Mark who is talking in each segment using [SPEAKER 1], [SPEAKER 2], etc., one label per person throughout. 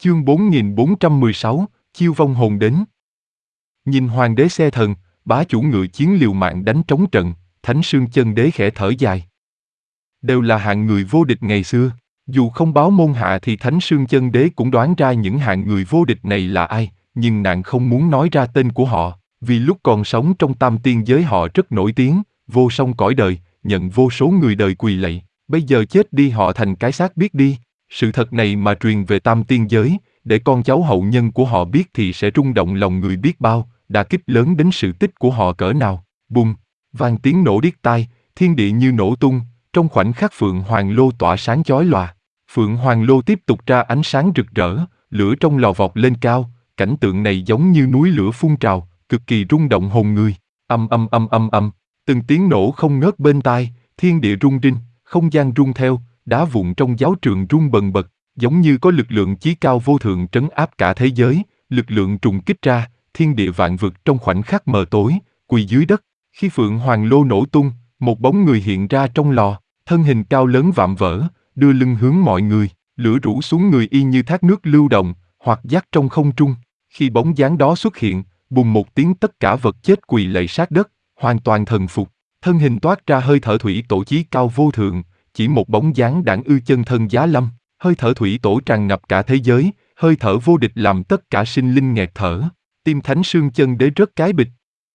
[SPEAKER 1] Chương 4416, Chiêu vong hồn đến. Nhìn hoàng đế xe thần, bá chủ ngự chiến liều mạng đánh trống trận, Thánh Sương Chân Đế khẽ thở dài. Đều là hạng người vô địch ngày xưa, dù không báo môn hạ thì Thánh Sương Chân Đế cũng đoán ra những hạng người vô địch này là ai, nhưng nàng không muốn nói ra tên của họ, vì lúc còn sống trong tam tiên giới họ rất nổi tiếng, vô song cõi đời, nhận vô số người đời quỳ lạy, bây giờ chết đi họ thành cái xác biết đi. Sự thật này mà truyền về tam tiên giới, để con cháu hậu nhân của họ biết thì sẽ rung động lòng người biết bao, đả kích lớn đến sự tích của họ cỡ nào. Bùng, vang tiếng nổ điếc tai, thiên địa như nổ tung, trong khoảnh khắc Phượng Hoàng Lô tỏa sáng chói lòa. Phượng Hoàng Lô tiếp tục ra ánh sáng rực rỡ, lửa trong lò vọt lên cao, cảnh tượng này giống như núi lửa phun trào, cực kỳ rung động hồn người. Âm âm âm âm âm, từng tiếng nổ không ngớt bên tai, thiên địa rung rinh, không gian rung theo, đá vụn trong giáo trường rung bần bật, giống như có lực lượng chí cao vô thượng trấn áp cả thế giới, lực lượng trùng kích ra, thiên địa vạn vực trong khoảnh khắc mờ tối, quỳ dưới đất. Khi Phượng Hoàng Lô nổ tung, một bóng người hiện ra trong lò, thân hình cao lớn vạm vỡ, đưa lưng hướng mọi người, lửa rủ xuống người y như thác nước lưu động, hoặc dắt trong không trung. Khi bóng dáng đó xuất hiện, bùng một tiếng tất cả vật chết quỳ lạy sát đất, hoàn toàn thần phục, thân hình toát ra hơi thở thủy tổ chí cao vô thượng, chỉ một bóng dáng đản ư chân thân giá lâm, hơi thở thủy tổ tràn ngập cả thế giới, hơi thở vô địch làm tất cả sinh linh nghẹt thở, tim Thánh Sương Chân Đế rớt cái bịch.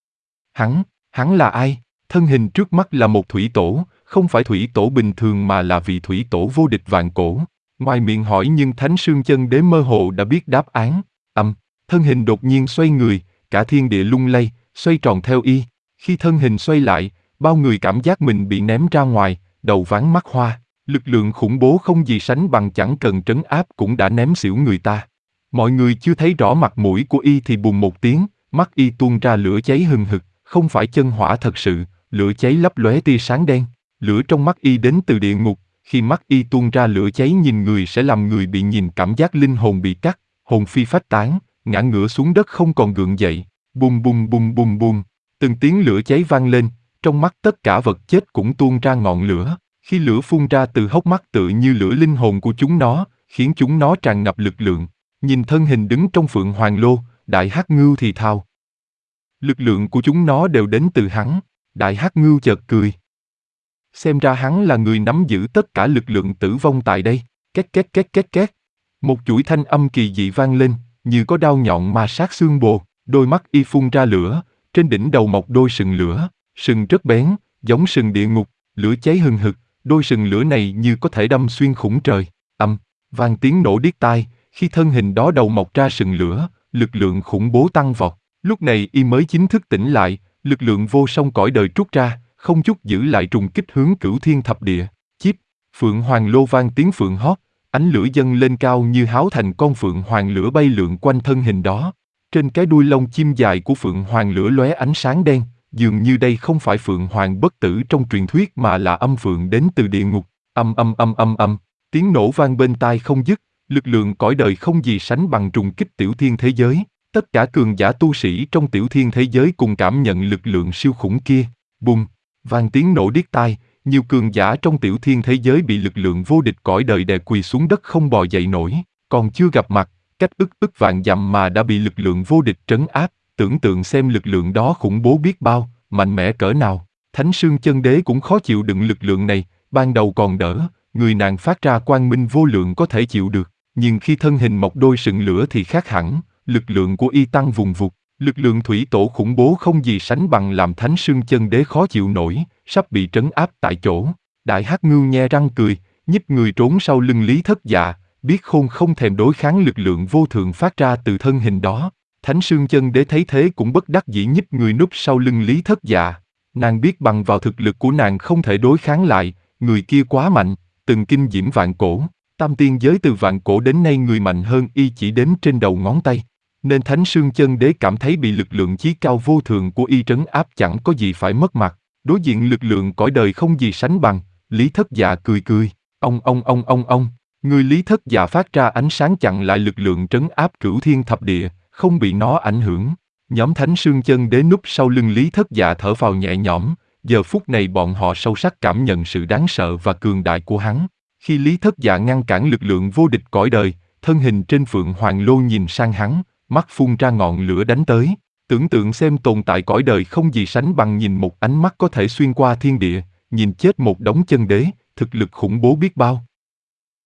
[SPEAKER 1] Hắn là ai? Thân hình trước mắt là một thủy tổ, không phải thủy tổ bình thường mà là vị thủy tổ vô địch vạn cổ. Ngoài miệng hỏi nhưng Thánh Sương Chân Đế mơ hồ đã biết đáp án. Thân hình đột nhiên xoay người, cả thiên địa lung lay, xoay tròn theo y. Khi thân hình xoay lại, bao người cảm giác mình bị ném ra ngoài, đầu váng mắt hoa. Lực lượng khủng bố không gì sánh bằng, chẳng cần trấn áp cũng đã ném xỉu người ta. Mọi người chưa thấy rõ mặt mũi của y thì bùng một tiếng, mắt y tuôn ra lửa cháy hừng hực, không phải chân hỏa thật sự, lửa cháy lấp lóe tia sáng đen. Lửa trong mắt y đến từ địa ngục, khi mắt y tuôn ra lửa cháy nhìn người sẽ làm người bị nhìn cảm giác linh hồn bị cắt, hồn phi phách tán, ngã ngửa xuống đất không còn gượng dậy. Bùng bùng bùng bùng bùng, từng tiếng lửa cháy vang lên, trong mắt tất cả vật chết cũng tuôn ra ngọn lửa. Khi lửa phun ra từ hốc mắt tự như lửa linh hồn của chúng nó, khiến chúng nó tràn ngập lực lượng. Nhìn thân hình đứng trong Phượng Hoàng Lô, Đại Hắc Ngưu thì thào. Lực lượng của chúng nó đều đến từ hắn. Đại Hắc Ngưu chợt cười. Xem ra hắn là người nắm giữ tất cả lực lượng tử vong tại đây. Két két két két két. Một chuỗi thanh âm kỳ dị vang lên, như có đao nhọn ma sát xương bồ. Đôi mắt y phun ra lửa, trên đỉnh đầu mọc đôi sừng lửa, sừng rất bén, giống sừng địa ngục, lửa cháy hừng hực. Đôi sừng lửa này như có thể đâm xuyên khủng trời. Vang tiếng nổ điếc tai, khi thân hình đó đầu mọc ra sừng lửa, lực lượng khủng bố tăng vọt. Lúc này y mới chính thức tỉnh lại, lực lượng vô song cõi đời trút ra, không chút giữ lại trùng kích hướng Cửu Thiên Thập Địa. Chíp, Phượng Hoàng Lô vang tiếng phượng hót, ánh lửa dâng lên cao như háo thành con phượng hoàng lửa bay lượn quanh thân hình đó. Trên cái đuôi lông chim dài của phượng hoàng lửa lóe ánh sáng đen, dường như đây không phải phượng hoàng bất tử trong truyền thuyết mà là âm phượng đến từ địa ngục. Tiếng nổ vang bên tai không dứt, lực lượng cõi đời không gì sánh bằng trùng kích tiểu thiên thế giới. Tất cả cường giả tu sĩ trong tiểu thiên thế giới cùng cảm nhận lực lượng siêu khủng kia. Bùng, vang tiếng nổ điếc tai, nhiều cường giả trong tiểu thiên thế giới bị lực lượng vô địch cõi đời đè quỳ xuống đất không bò dậy nổi, còn chưa gặp mặt, cách ức vạn dặm mà đã bị lực lượng vô địch trấn áp, tưởng tượng xem lực lượng đó khủng bố biết bao, mạnh mẽ cỡ nào. Thánh Sương Chân Đế cũng khó chịu đựng lực lượng này, ban đầu còn đỡ, người nàng phát ra quang minh vô lượng có thể chịu được, nhưng khi thân hình mọc đôi sừng lửa thì khác hẳn, lực lượng của y tăng vùng vụt, lực lượng thủy tổ khủng bố không gì sánh bằng làm Thánh Sương Chân Đế khó chịu nổi, sắp bị trấn áp tại chỗ. Đại Hắc Ngưu nhe răng cười, nhích người trốn sau lưng Lý Thất Dạ, biết khôn không thèm đối kháng lực lượng vô thượng phát ra từ thân hình đó. Thánh Sương Chân Đế thấy thế cũng bất đắc dĩ nhích người núp sau lưng Lý Thất Dạ. Nàng biết bằng vào thực lực của nàng không thể đối kháng lại, người kia quá mạnh, từng kinh diễm vạn cổ. Tam tiên giới từ vạn cổ đến nay người mạnh hơn y chỉ đếm trên đầu ngón tay. Nên Thánh Sương Chân Đế cảm thấy bị lực lượng chí cao vô thượng của y trấn áp chẳng có gì phải mất mặt. Đối diện lực lượng cõi đời không gì sánh bằng, Lý Thất Dạ cười cười. Người Lý Thất Dạ phát ra ánh sáng chặn lại lực lượng trấn áp Cửu Thiên Thập Địa, không bị nó ảnh hưởng. Nhóm Thánh Sương Chân Đế núp sau lưng Lý Thất Dạ thở phào nhẹ nhõm, giờ phút này bọn họ sâu sắc cảm nhận sự đáng sợ và cường đại của hắn. Khi Lý Thất Dạ ngăn cản lực lượng vô địch cõi đời, thân hình trên Phượng Hoàng Lô nhìn sang hắn, mắt phun ra ngọn lửa đánh tới. Tưởng tượng xem tồn tại cõi đời không gì sánh bằng nhìn một ánh mắt có thể xuyên qua thiên địa, nhìn chết một đống chân đế, thực lực khủng bố biết bao.